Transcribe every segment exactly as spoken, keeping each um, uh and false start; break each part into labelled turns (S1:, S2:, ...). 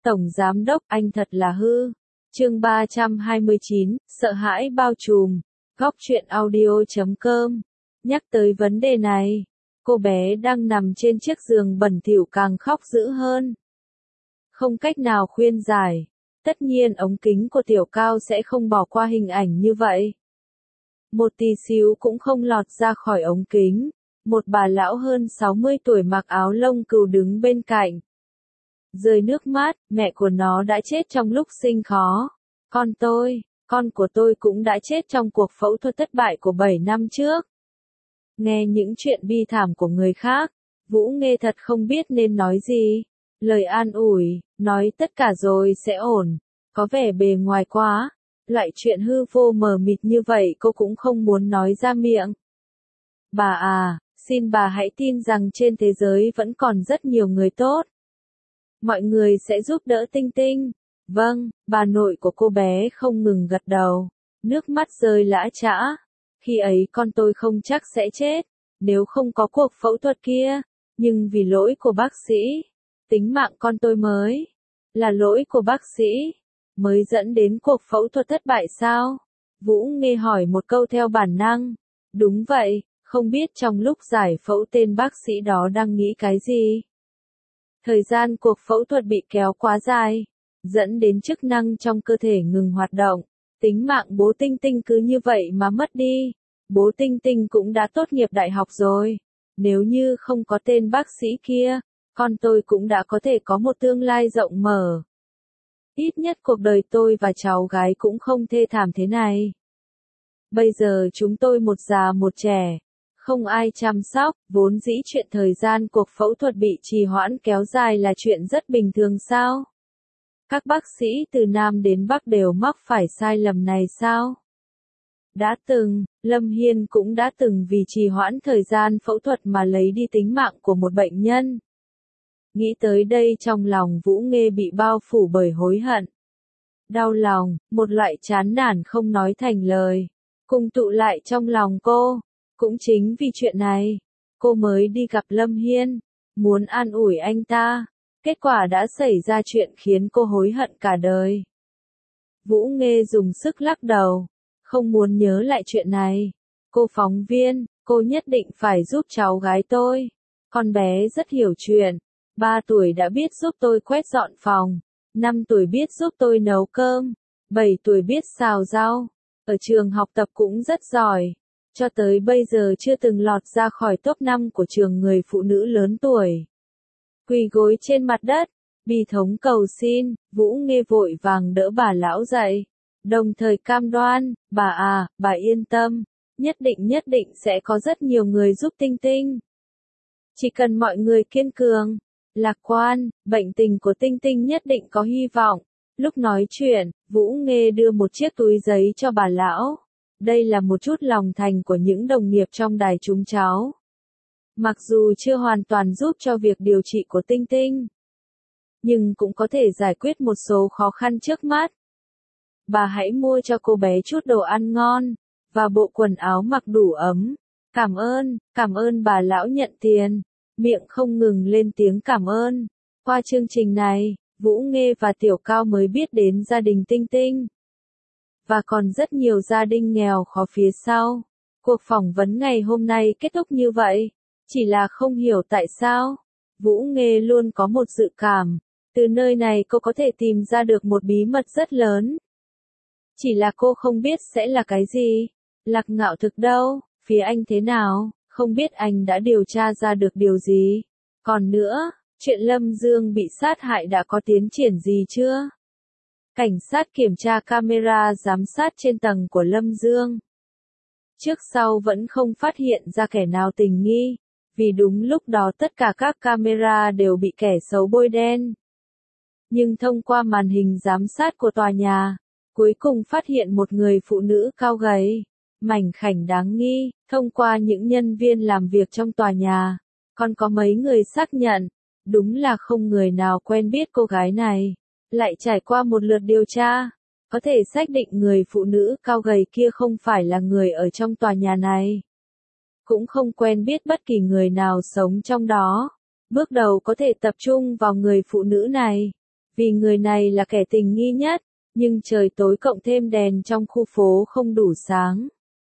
S1: Tổng Giám đốc, anh thật là hư. Chương ba trăm hai mươi chín, sợ hãi bao trùm. Góc truyện audio chấm com. Nhắc tới vấn đề này, cô bé đang nằm trên chiếc giường bẩn thỉu càng khóc dữ hơn. Không cách nào khuyên giải. Tất nhiên ống kính của Tiểu Cao sẽ không bỏ qua hình ảnh như vậy. Một tí xíu cũng không lọt ra khỏi ống kính. Một bà lão hơn sáu mươi tuổi mặc áo lông cừu đứng bên cạnh. Rơi nước mắt, mẹ của nó đã chết trong lúc sinh khó. Con tôi, con của tôi cũng đã chết trong cuộc phẫu thuật thất bại của bảy năm trước. Nghe những chuyện bi thảm của người khác, Vũ Nghê thật không biết nên nói gì. Lời an ủi, nói tất cả rồi sẽ ổn, có vẻ bề ngoài quá. Loại chuyện hư vô mờ mịt như vậy cô cũng không muốn nói ra miệng. Bà à, xin bà hãy tin rằng trên thế giới vẫn còn rất nhiều người tốt. Mọi người sẽ giúp đỡ Tinh Tinh. Vâng, bà nội của cô bé không ngừng gật đầu. Nước mắt rơi lã chã. Khi ấy con tôi không chắc sẽ chết, nếu không có cuộc phẫu thuật kia. Nhưng vì lỗi của bác sĩ, tính mạng con tôi mới. Là lỗi của bác sĩ, mới dẫn đến cuộc phẫu thuật thất bại sao? Vũ Nghê hỏi một câu theo bản năng. Đúng vậy, không biết trong lúc giải phẫu tên bác sĩ đó đang nghĩ cái gì. Thời gian cuộc phẫu thuật bị kéo quá dài, dẫn đến chức năng trong cơ thể ngừng hoạt động. Tính mạng bố Tinh Tinh cứ như vậy mà mất đi. Bố Tinh Tinh cũng đã tốt nghiệp đại học rồi. Nếu như không có tên bác sĩ kia, con tôi cũng đã có thể có một tương lai rộng mở. Ít nhất cuộc đời tôi và cháu gái cũng không thê thảm thế này. Bây giờ chúng tôi một già một trẻ. Không ai chăm sóc, vốn dĩ chuyện thời gian cuộc phẫu thuật bị trì hoãn kéo dài là chuyện rất bình thường sao? Các bác sĩ từ Nam đến Bắc đều mắc phải sai lầm này sao? Đã từng, Lâm Hiên cũng đã từng vì trì hoãn thời gian phẫu thuật mà lấy đi tính mạng của một bệnh nhân. Nghĩ tới đây trong lòng Vũ Nghê bị bao phủ bởi hối hận. Đau lòng, một loại chán nản không nói thành lời, cùng tụ lại trong lòng cô. Cũng chính vì chuyện này, cô mới đi gặp Lâm Hiên, muốn an ủi anh ta. Kết quả đã xảy ra chuyện khiến cô hối hận cả đời. Vũ Nghê dùng sức lắc đầu, không muốn nhớ lại chuyện này. Cô phóng viên, cô nhất định phải giúp cháu gái tôi. Con bé rất hiểu chuyện. Ba tuổi đã biết giúp tôi quét dọn phòng. Năm tuổi biết giúp tôi nấu cơm. Bảy tuổi biết xào rau. Ở trường học tập cũng rất giỏi. Cho tới bây giờ chưa từng lọt ra khỏi top năm của trường người phụ nữ lớn tuổi. Quỳ gối trên mặt đất, bi thống cầu xin, Vũ Nghê vội vàng đỡ bà lão dậy. Đồng thời cam đoan, bà à, bà yên tâm, nhất định nhất định sẽ có rất nhiều người giúp Tinh Tinh. Chỉ cần mọi người kiên cường, lạc quan, bệnh tình của Tinh Tinh nhất định có hy vọng. Lúc nói chuyện, Vũ Nghê đưa một chiếc túi giấy cho bà lão. Đây là một chút lòng thành của những đồng nghiệp trong đài chúng cháu. Mặc dù chưa hoàn toàn giúp cho việc điều trị của Tinh Tinh, nhưng cũng có thể giải quyết một số khó khăn trước mắt. Bà hãy mua cho cô bé chút đồ ăn ngon, và bộ quần áo mặc đủ ấm. Cảm ơn, cảm ơn bà lão nhận tiền, miệng không ngừng lên tiếng cảm ơn. Qua chương trình này, Vũ Nghê và Tiểu Cao mới biết đến gia đình Tinh Tinh. Và còn rất nhiều gia đình nghèo khó phía sau. Cuộc phỏng vấn ngày hôm nay kết thúc như vậy. Chỉ là không hiểu tại sao. Vũ Nghê luôn có một dự cảm. Từ nơi này cô có thể tìm ra được một bí mật rất lớn. Chỉ là cô không biết sẽ là cái gì. Lạc Ngạo Thực đâu? Phía anh thế nào? Không biết anh đã điều tra ra được điều gì? Còn nữa, chuyện Lâm Dương bị sát hại đã có tiến triển gì chưa? Cảnh sát kiểm tra camera giám sát trên tầng của Lâm Dương. Trước sau vẫn không phát hiện ra kẻ nào tình nghi, vì đúng lúc đó tất cả các camera đều bị kẻ xấu bôi đen. Nhưng thông qua màn hình giám sát của tòa nhà, cuối cùng phát hiện một người phụ nữ cao gầy, mảnh khảnh đáng nghi. Thông qua những nhân viên làm việc trong tòa nhà, còn có mấy người xác nhận, đúng là không người nào quen biết cô gái này. Lại trải qua một lượt điều tra, có thể xác định người phụ nữ cao gầy kia không phải là người ở trong tòa nhà này. Cũng không quen biết bất kỳ người nào sống trong đó. Bước đầu có thể tập trung vào người phụ nữ này. Vì người này là kẻ tình nghi nhất, nhưng trời tối cộng thêm đèn trong khu phố không đủ sáng.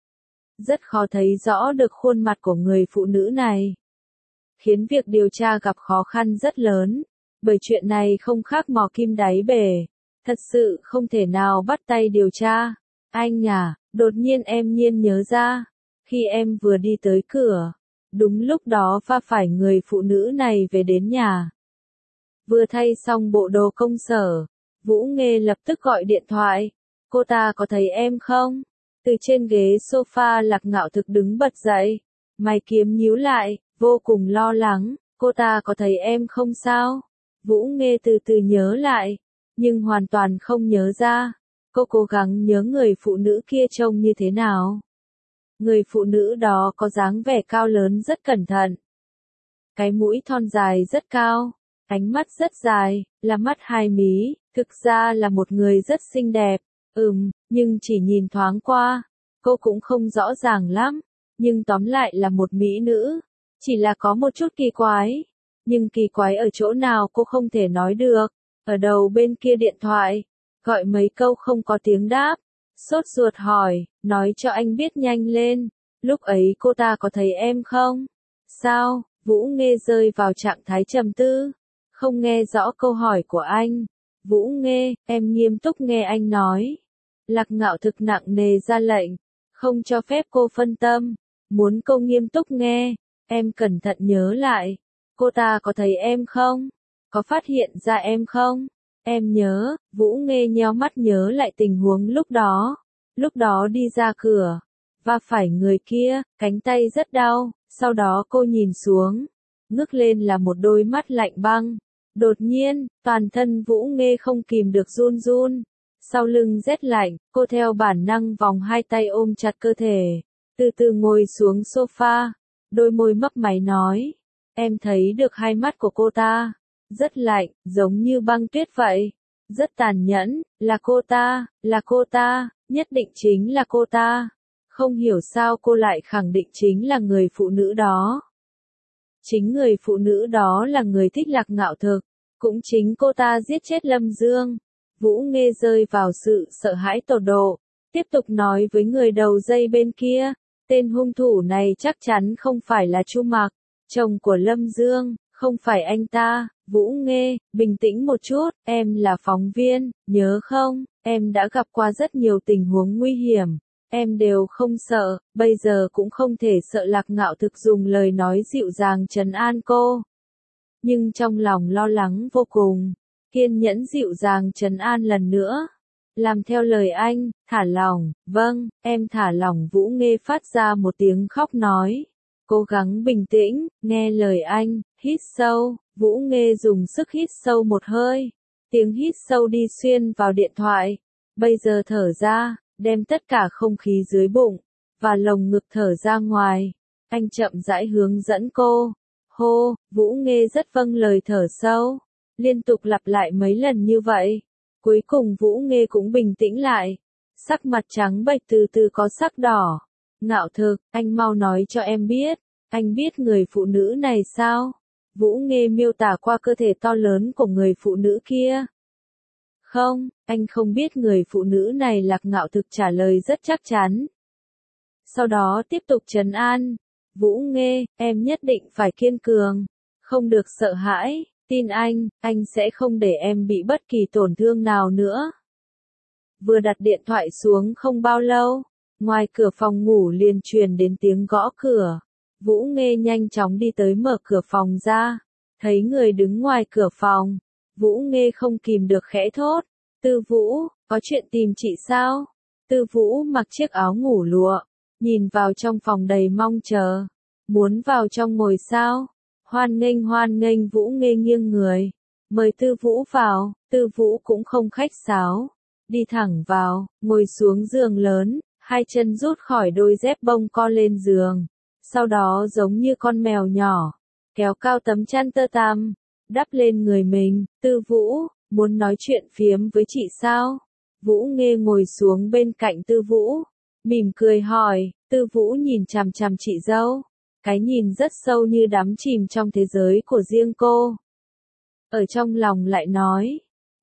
S1: Rất khó thấy rõ được khuôn mặt của người phụ nữ này, khiến việc điều tra gặp khó khăn rất lớn, bởi chuyện này không khác mò kim đáy bể, thật sự không thể nào bắt tay điều tra. Anh à, đột nhiên em nhiên nhớ ra, khi em vừa đi tới cửa, đúng lúc đó va phải người phụ nữ này về đến nhà. Vừa thay xong bộ đồ công sở, Vũ Nghê lập tức gọi điện thoại, cô ta có thấy em không? Từ trên ghế sofa Lạc Ngạo Thực đứng bật dậy, mày kiếm nhíu lại, vô cùng lo lắng, cô ta có thấy em không sao? Vũ Nghê từ từ nhớ lại, nhưng hoàn toàn không nhớ ra. Cô cố gắng nhớ người phụ nữ kia trông như thế nào. Người phụ nữ đó có dáng vẻ cao lớn rất cẩn thận. Cái mũi thon dài rất cao, ánh mắt rất dài, là mắt hai mí, thực ra là một người rất xinh đẹp. Ừm, nhưng chỉ nhìn thoáng qua, cô cũng không rõ ràng lắm, nhưng tóm lại là một mỹ nữ. Chỉ là có một chút kỳ quái, nhưng kỳ quái ở chỗ nào cô không thể nói được. Ở đầu bên kia điện thoại, gọi mấy câu không có tiếng đáp, sốt ruột hỏi, nói cho anh biết nhanh lên, lúc ấy cô ta có thấy em không? Sao? Vũ Nghê rơi vào trạng thái trầm tư, không nghe rõ câu hỏi của anh. Vũ Nghê, em nghiêm túc nghe anh nói. Lạc Ngạo Thực nặng nề ra lệnh, không cho phép cô phân tâm, muốn cô nghiêm túc nghe. Em cẩn thận nhớ lại, cô ta có thấy em không? Có phát hiện ra em không? Em nhớ, Vũ Nghê nheo mắt nhớ lại tình huống lúc đó. Lúc đó đi ra cửa, va phải người kia, cánh tay rất đau, sau đó cô nhìn xuống, ngước lên là một đôi mắt lạnh băng. Đột nhiên, toàn thân Vũ Nghê không kìm được run run. Sau lưng rét lạnh, cô theo bản năng vòng hai tay ôm chặt cơ thể, từ từ ngồi xuống sofa, đôi môi mấp máy nói, em thấy được hai mắt của cô ta, rất lạnh, giống như băng tuyết vậy, rất tàn nhẫn, là cô ta, là cô ta, nhất định chính là cô ta. Không hiểu sao cô lại khẳng định chính là người phụ nữ đó. Chính người phụ nữ đó là người thích Lạc Ngạo Thực, cũng chính cô ta giết chết Lâm Dương. Vũ Nghê rơi vào sự sợ hãi tột độ, tiếp tục nói với người đầu dây bên kia, tên hung thủ này chắc chắn không phải là Chu Mặc, chồng của Lâm Dương, không phải anh ta. Vũ Nghê, bình tĩnh một chút, em là phóng viên, nhớ không, em đã gặp qua rất nhiều tình huống nguy hiểm, em đều không sợ, bây giờ cũng không thể sợ. Lạc Ngạo Thực dùng lời nói dịu dàng trấn an cô, nhưng trong lòng lo lắng vô cùng. Kiên nhẫn dịu dàng trấn an lần nữa. Làm theo lời anh, thả lỏng, vâng, em thả lỏng. Vũ Nghê phát ra một tiếng khóc nói. Cố gắng bình tĩnh, nghe lời anh, hít sâu. Vũ Nghê dùng sức hít sâu một hơi. Tiếng hít sâu đi xuyên vào điện thoại. Bây giờ thở ra, đem tất cả không khí dưới bụng và lồng ngực thở ra ngoài. Anh chậm rãi hướng dẫn cô. Hô, Vũ Nghê rất vâng lời thở sâu. Liên tục lặp lại mấy lần như vậy. Cuối cùng Vũ Nghê cũng bình tĩnh lại. Sắc mặt trắng bệch từ từ có sắc đỏ. Ngạo Thực, anh mau nói cho em biết. Anh biết người phụ nữ này sao? Vũ Nghê miêu tả qua cơ thể to lớn của người phụ nữ kia. Không, anh không biết người phụ nữ này. Lạc Ngạo Thực trả lời rất chắc chắn. Sau đó tiếp tục trấn an. Vũ Nghê, em nhất định phải kiên cường. Không được sợ hãi. Tin anh, anh sẽ không để em bị bất kỳ tổn thương nào nữa. Vừa đặt điện thoại xuống không bao lâu, ngoài cửa phòng ngủ liền truyền đến tiếng gõ cửa. Vũ Nghê nhanh chóng đi tới mở cửa phòng ra, thấy người đứng ngoài cửa phòng. Vũ Nghê không kìm được khẽ thốt, Tư Vũ, có chuyện tìm chị sao? Tư Vũ mặc chiếc áo ngủ lụa, nhìn vào trong phòng đầy mong chờ. Muốn vào trong ngồi sao? Hoan nghênh hoan nghênh. Vũ Nghê nghiêng người, mời Tư Vũ vào. Tư Vũ cũng không khách sáo, đi thẳng vào, ngồi xuống giường lớn, hai chân rút khỏi đôi dép bông co lên giường, sau đó giống như con mèo nhỏ, kéo cao tấm chăn tơ tằm, đắp lên người mình. Tư Vũ, muốn nói chuyện phiếm với chị sao? Vũ Nghê ngồi xuống bên cạnh Tư Vũ, mỉm cười hỏi. Tư Vũ nhìn chằm chằm chị dâu, cái nhìn rất sâu như đắm chìm trong thế giới của riêng cô. Ở trong lòng lại nói,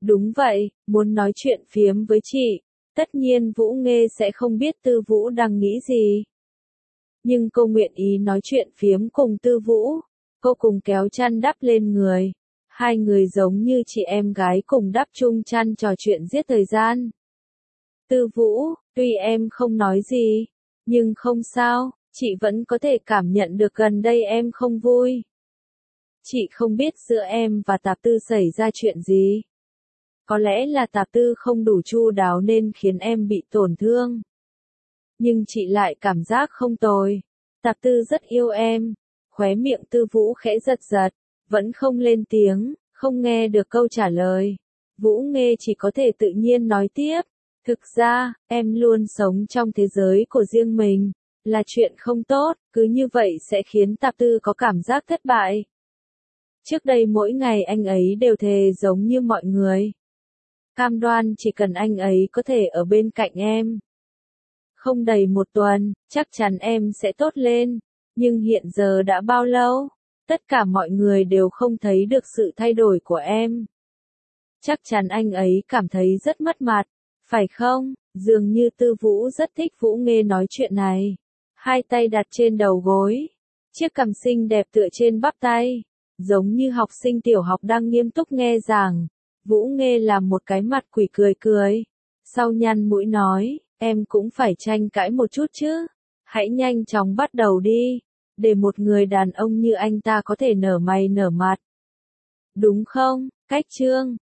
S1: Đúng vậy, muốn nói chuyện phiếm với chị. Tất nhiên Vũ Nghê sẽ không biết Tư Vũ đang nghĩ gì. Nhưng cô nguyện ý nói chuyện phiếm cùng Tư Vũ. Cô cùng kéo chăn đắp lên người. Hai người giống như chị em gái cùng đắp chung chăn trò chuyện giết thời gian. Tư Vũ, tuy em không nói gì, nhưng không sao, chị vẫn có thể cảm nhận được gần đây em không vui. Chị không biết giữa em và Tạp Tư xảy ra chuyện gì. Có lẽ là Tạp Tư không đủ chu đáo nên khiến em bị tổn thương. Nhưng chị lại cảm giác không tồi. Tạp Tư rất yêu em. Khóe miệng Tư Vũ khẽ giật giật, vẫn không lên tiếng, không nghe được câu trả lời. Vũ Nghê chỉ có thể tự nhiên nói tiếp. Thực ra, em luôn sống trong thế giới của riêng mình, là chuyện không tốt, cứ như vậy sẽ khiến Tạp Tư có cảm giác thất bại. Trước đây mỗi ngày anh ấy đều thề giống như mọi người. Cam đoan chỉ cần anh ấy có thể ở bên cạnh em. Không đầy một tuần, chắc chắn em sẽ tốt lên. Nhưng hiện giờ đã bao lâu? Tất cả mọi người đều không thấy được sự thay đổi của em. Chắc chắn anh ấy cảm thấy rất mất mặt, phải không? Dường như Tư Vũ rất thích Vũ Nghê nói chuyện này. Hai tay đặt trên đầu gối. Chiếc cằm xinh đẹp tựa trên bắp tay. Giống như học sinh tiểu học đang nghiêm túc nghe giảng. Vũ Nghê làm một cái mặt quỷ cười cười. Sau nhăn mũi nói, em cũng phải tranh cãi một chút chứ. Hãy nhanh chóng bắt đầu đi. Để một người đàn ông như anh ta có thể nở mày nở mặt. Đúng không, Cách Trương?